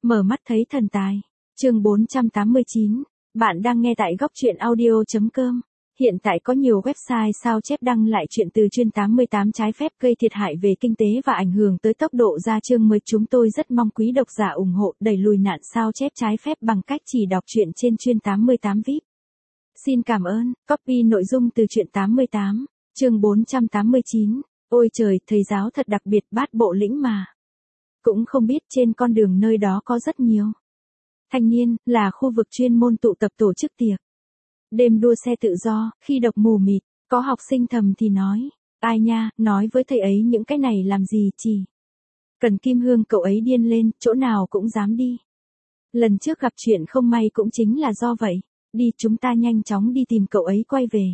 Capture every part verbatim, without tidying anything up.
Mở mắt thấy thần tài. Chương bốn trăm tám mươi chín. Bạn đang nghe tại góc truyện audio chấm com. Hiện tại có nhiều website sao chép đăng lại chuyện từ chuyên tám mươi tám trái phép gây thiệt hại về kinh tế và ảnh hưởng tới tốc độ ra chương mới. Chúng tôi rất mong quý độc giả ủng hộ đẩy lùi nạn sao chép trái phép bằng cách chỉ đọc truyện trên chuyên tám mươi tám vi ai pi. Xin cảm ơn. Copy nội dung từ truyện tám mươi tám. Chương bốn trăm tám mươi chín. Ôi trời, thầy giáo thật đặc biệt, Bát Bộ Lĩnh mà. Cũng không biết trên con đường nơi đó có rất nhiều thanh niên, là khu vực chuyên môn tụ tập tổ chức tiệc đêm đua xe tự do, khi độc mù mịt, có học sinh thầm thì nói, ai nha, nói với thầy ấy những cái này làm gì, chỉ cần Kim Hương cậu ấy điên lên, chỗ nào cũng dám đi. Lần trước gặp chuyện không may cũng chính là do vậy, đi chúng ta nhanh chóng đi tìm cậu ấy quay về.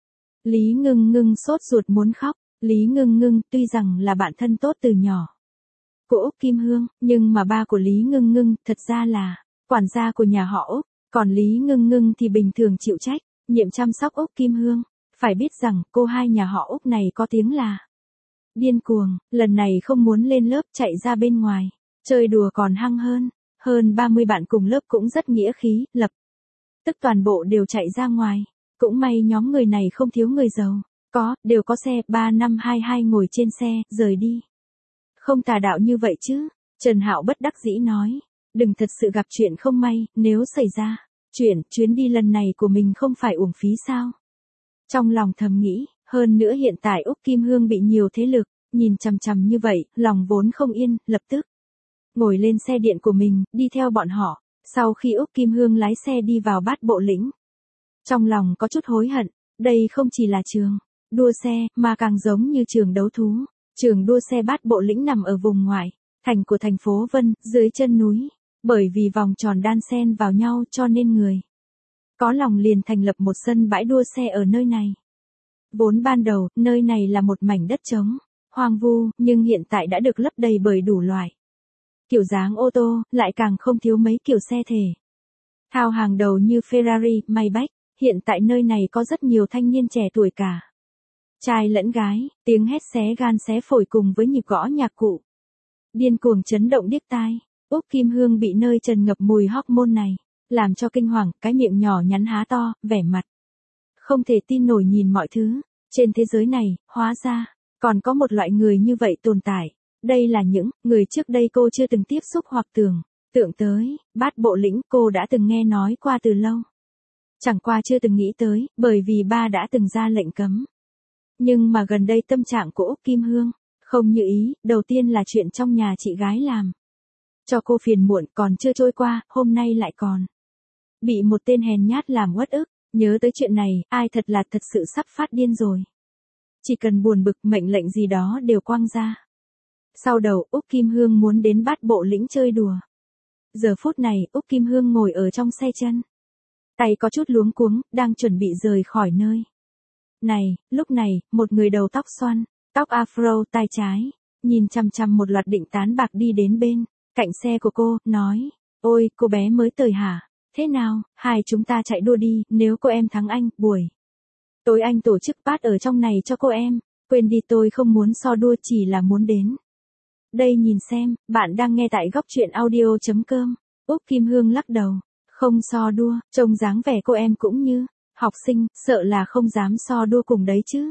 Lý Ngưng Ngưng sốt ruột muốn khóc, Lý Ngưng Ngưng tuy rằng là bạn thân tốt từ nhỏ của Úc Kim Hương, nhưng mà ba của Lý Ngưng Ngưng thật ra là quản gia của nhà họ Úc, còn Lý Ngưng Ngưng thì bình thường chịu trách nhiệm chăm sóc Úc Kim Hương. Phải biết rằng cô hai nhà họ Úc này có tiếng là điên cuồng, lần này không muốn lên lớp chạy ra bên ngoài, chơi đùa còn hăng hơn. Hơn ba mươi bạn cùng lớp cũng rất nghĩa khí, lập tức toàn bộ đều chạy ra ngoài. Cũng may nhóm người này không thiếu người giàu, có, đều có xe, ba năm hai hai ngồi trên xe, rời đi. Không tà đạo như vậy chứ, Trần Hạo bất đắc dĩ nói, đừng thật sự gặp chuyện không may, nếu xảy ra chuyện, chuyến đi lần này của mình không phải uổng phí sao? Trong lòng thầm nghĩ, hơn nữa hiện tại Úc Kim Hương bị nhiều thế lực nhìn chằm chằm như vậy, lòng vốn không yên, lập tức ngồi lên xe điện của mình, đi theo bọn họ. Sau khi Úc Kim Hương lái xe đi vào Bát Bộ Lĩnh, trong lòng có chút hối hận, đây không chỉ là trường đua xe, mà càng giống như trường đấu thú. Trường đua xe Bát Bộ Lĩnh nằm ở vùng ngoại thành của thành phố Vân, dưới chân núi. Bởi vì vòng tròn đan xen vào nhau cho nên người có lòng liền thành lập một sân bãi đua xe ở nơi này. Vốn ban đầu, nơi này là một mảnh đất trống, hoang vu, nhưng hiện tại đã được lấp đầy bởi đủ loại kiểu dáng ô tô, lại càng không thiếu mấy kiểu xe thể thao hàng đầu như Ferrari, Maybach. Hiện tại nơi này có rất nhiều thanh niên trẻ tuổi cả trai lẫn gái, tiếng hét xé gan xé phổi cùng với nhịp gõ nhạc cụ điên cuồng chấn động điếc tai. Úc Kim Hương bị nơi trần ngập mùi hormone này làm cho kinh hoàng, cái miệng nhỏ nhắn há to, vẻ mặt không thể tin nổi nhìn mọi thứ trên thế giới này. Hóa ra còn có một loại người như vậy tồn tại. Đây là những người trước đây cô chưa từng tiếp xúc hoặc tưởng tượng tới. Bát Bộ Lĩnh cô đã từng nghe nói qua từ lâu, chẳng qua chưa từng nghĩ tới, bởi vì ba đã từng ra lệnh cấm. Nhưng mà gần đây tâm trạng của Úc Kim Hương không như ý. Đầu tiên là chuyện trong nhà chị gái làm cho cô phiền muộn, còn chưa trôi qua, hôm nay lại còn bị một tên hèn nhát làm uất ức. Nhớ tới chuyện này, ai thật là thật sự sắp phát điên rồi. Chỉ cần buồn bực, mệnh lệnh gì đó đều quăng ra sau đầu. Úc Kim Hương muốn đến Bát Bộ Lĩnh chơi đùa. Giờ phút này, Úc Kim Hương ngồi ở trong xe chân, tay có chút luống cuống, đang chuẩn bị rời khỏi nơi này. Lúc này, một người đầu tóc xoăn, tóc afro, tai trái, nhìn chằm chằm một loạt định tán bạc đi đến bên cạnh xe của cô, nói, ôi, cô bé mới tới hả? Thế nào, hai chúng ta chạy đua đi, nếu cô em thắng anh, buổi tối anh tổ chức bát ở trong này cho cô em. Quên đi, tôi không muốn so đua, chỉ là muốn đến đây nhìn xem. Bạn đang nghe tại góc truyện audio chấm com. Úc Kim Hương lắc đầu, không so đua, trông dáng vẻ cô em cũng như học sinh, sợ là không dám so đua cùng đấy chứ.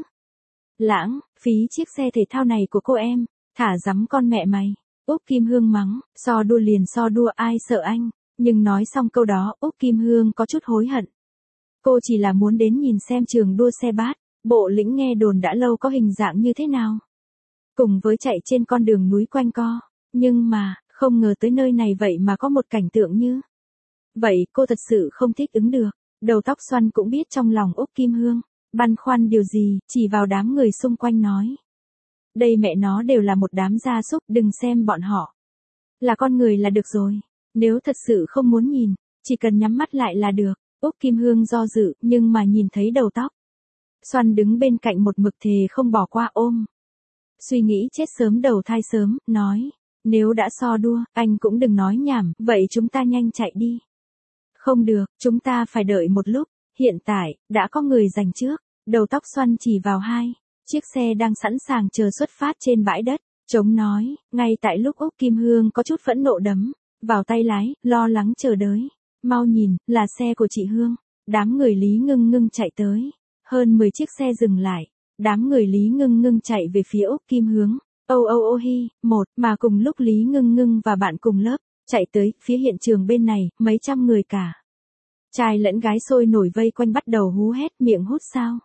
Lãng phí chiếc xe thể thao này của cô em, thả dắm con mẹ mày. Úc Kim Hương mắng, so đua liền so đua, ai sợ anh. Nhưng nói xong câu đó, Úc Kim Hương có chút hối hận. Cô chỉ là muốn đến nhìn xem trường đua xe Bát Bộ Lĩnh nghe đồn đã lâu có hình dạng như thế nào, cùng với chạy trên con đường núi quanh co. Nhưng mà, không ngờ tới nơi này vậy mà có một cảnh tượng như vậy, cô thật sự không thích ứng được. Đầu tóc xoăn cũng biết trong lòng Úc Kim Hương băn khoăn điều gì, chỉ vào đám người xung quanh nói, đây mẹ nó đều là một đám gia súc, đừng xem bọn họ là con người là được rồi. Nếu thật sự không muốn nhìn, chỉ cần nhắm mắt lại là được. Úc Kim Hương do dự, nhưng mà nhìn thấy đầu tóc xoăn đứng bên cạnh một mực thề không bỏ qua, ôm suy nghĩ chết sớm đầu thai sớm, nói, nếu đã so đua, anh cũng đừng nói nhảm, vậy chúng ta nhanh chạy đi. Không được, chúng ta phải đợi một lúc, hiện tại, đã có người giành trước. Đầu tóc xoăn chỉ vào hai chiếc xe đang sẵn sàng chờ xuất phát trên bãi đất trống, nói, ngay tại lúc Úc Kim Hương có chút phẫn nộ đấm vào tay lái, lo lắng chờ đới. Mau nhìn, là xe của chị Hương. Đám người Lý Ngưng Ngưng chạy tới. Hơn mười chiếc xe dừng lại. Đám người Lý Ngưng Ngưng chạy về phía Úc Kim Hướng. Âu âu ô hi, một, mà cùng lúc Lý Ngưng Ngưng và bạn cùng lớp, chạy tới, phía hiện trường bên này, mấy trăm người cả. Trai lẫn gái sôi nổi vây quanh bắt đầu hú hét miệng hút sao.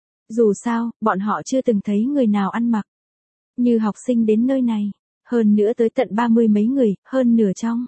Dù sao, bọn họ chưa từng thấy người nào ăn mặc như học sinh đến nơi này. Hơn nữa tới tận ba mươi mấy người, hơn nửa trong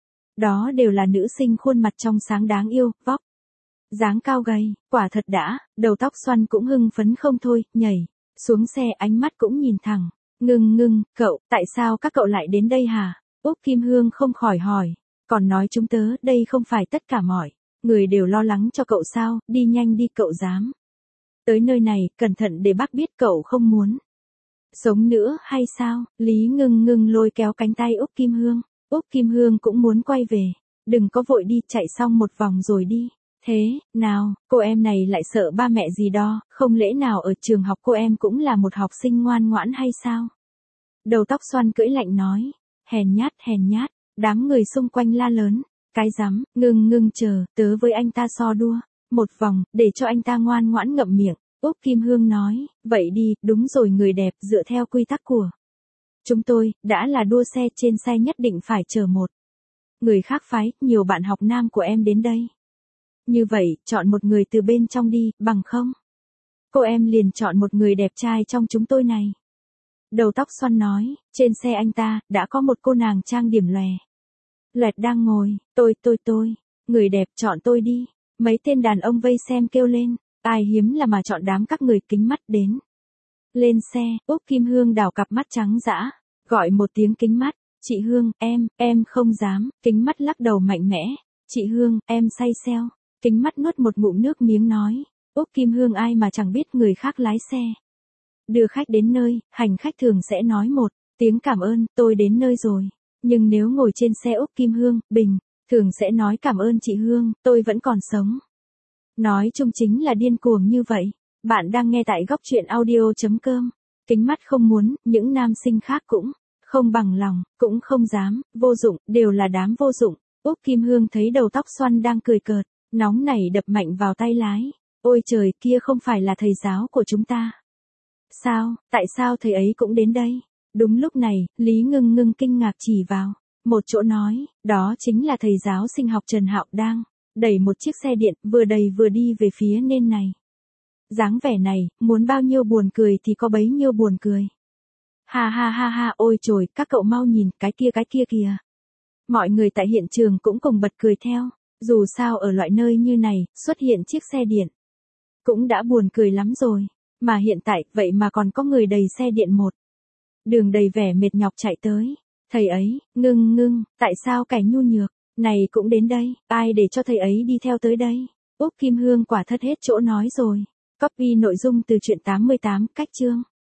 đó đều là nữ sinh khuôn mặt trong sáng đáng yêu, vóc dáng cao gầy, quả thật đã, đầu tóc xoăn cũng hưng phấn không thôi, nhảy xuống xe ánh mắt cũng nhìn thẳng. Ngưng Ngưng, cậu, tại sao các cậu lại đến đây hả? Úc Kim Hương không khỏi hỏi, còn nói chúng tớ, đây không phải tất cả mọi người đều lo lắng cho cậu sao, đi nhanh đi cậu dám. Tới nơi này, cẩn thận để bác biết cậu không muốn sống nữa hay sao? Lý Ngưng Ngưng lôi kéo cánh tay Úc Kim Hương. Úc Kim Hương cũng muốn quay về. Đừng có vội đi, chạy xong một vòng rồi đi. Thế, nào, cô em này lại sợ ba mẹ gì đó, không lẽ nào ở trường học cô em cũng là một học sinh ngoan ngoãn hay sao? Đầu tóc xoăn cưỡi lạnh nói. Hèn nhát, hèn nhát, đám người xung quanh la lớn. Cái rắm, Ngưng Ngưng chờ, tớ với anh ta so đua. Một vòng, để cho anh ta ngoan ngoãn ngậm miệng. Úc Kim Hương nói, vậy đi, đúng rồi người đẹp, dựa theo quy tắc của chúng tôi, đã là đua xe, trên xe nhất định phải chờ một người khác phái, nhiều bạn học nam của em đến đây. Như vậy, chọn một người từ bên trong đi, bằng không? Cô em liền chọn một người đẹp trai trong chúng tôi này. Đầu tóc xoăn nói, trên xe anh ta, đã có một cô nàng trang điểm lòe loẹt đang ngồi, tôi tôi tôi, người đẹp chọn tôi đi. Mấy tên đàn ông vây xem kêu lên, ai hiếm là mà chọn đám các người kính mắt đến. Lên xe, Úc Kim Hương đảo cặp mắt trắng dã, gọi một tiếng kính mắt, chị Hương, em, em không dám, kính mắt lắc đầu mạnh mẽ, chị Hương, em say xeo, kính mắt nuốt một ngụm nước miếng nói, Úc Kim Hương ai mà chẳng biết người khác lái xe. Đưa khách đến nơi, hành khách thường sẽ nói một tiếng cảm ơn, tôi đến nơi rồi, nhưng nếu ngồi trên xe Úc Kim Hương, bình thường sẽ nói cảm ơn chị Hương, tôi vẫn còn sống. Nói chung chính là điên cuồng như vậy. Bạn đang nghe tại góc truyện audio.com. Kính mắt không muốn, những nam sinh khác cũng không bằng lòng, cũng không dám, vô dụng, đều là đám vô dụng. Úc Kim Hương thấy đầu tóc xoăn đang cười cợt, nóng nảy đập mạnh vào tay lái. Ôi trời, kia không phải là thầy giáo của chúng ta. Sao, tại sao thầy ấy cũng đến đây? Đúng lúc này, Lý Ngưng Ngưng kinh ngạc chỉ vào một chỗ nói, đó chính là thầy giáo sinh học Trần Hạo đang đẩy một chiếc xe điện, vừa đầy vừa đi về phía nên này. Dáng vẻ này, muốn bao nhiêu buồn cười thì có bấy nhiêu buồn cười. Ha ha ha ha, ôi trời, các cậu mau nhìn, cái kia cái kia kìa. Mọi người tại hiện trường cũng cùng bật cười theo, dù sao ở loại nơi như này, xuất hiện chiếc xe điện cũng đã buồn cười lắm rồi, mà hiện tại, vậy mà còn có người đầy xe điện một đường đầy vẻ mệt nhọc chạy tới. Thầy ấy, Ngưng Ngưng, tại sao kẻ nhu nhược này cũng đến đây, ai để cho thầy ấy đi theo tới đây? Úc Kim Hương quả thật hết chỗ nói rồi. Copy nội dung từ truyện tám mươi tám, cách chương.